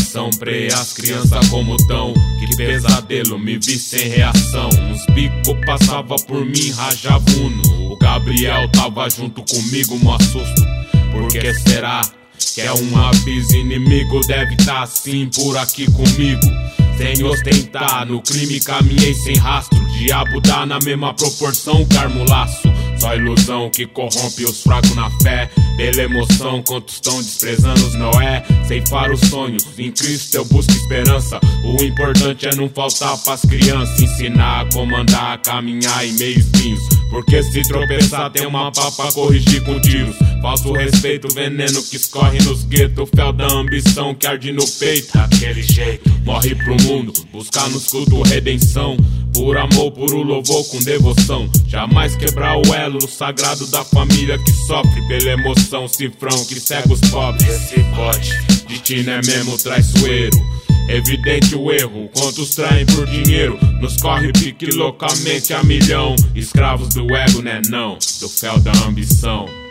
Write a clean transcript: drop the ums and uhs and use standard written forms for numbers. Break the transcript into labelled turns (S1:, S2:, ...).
S1: Assombrei as crianças como tão. Que pesadelo, me vi sem reação. Uns bico passava por mim, rajava uno. O Gabriel tava junto comigo, mó susto. Por que será que é um aviso inimigo? Deve tá assim por aqui comigo. Sem ostentar, no crime caminhei sem rastro. Diabo dá na mesma proporção, carmo laço. Só ilusão que corrompe os fracos na fé. Pela emoção, quantos estão desprezando os Noé. Ceifar o sonho, em Cristo eu busco esperança. O importante é não faltar pras crianças. Ensinar a comandar, a caminhar em meio espinhos. Porque se tropeçar tem uma pá pra corrigir com tiros. Falso respeito, veneno que escorre nos guetos. Fel da ambição que arde no peito. Daquele jeito, morre pro mundo, buscar nos cultos redenção. Por amor, puro louvor com devoção. Jamais quebrar o elo sagrado da família que sofre pela emoção. Cifrão que cega os pobres. Esse bote de ti não é mesmo traiçoeiro. Evidente o erro, quantos traem por dinheiro. Nos corre pique loucamente a milhão. Escravos do ego, né não, do fel da ambição.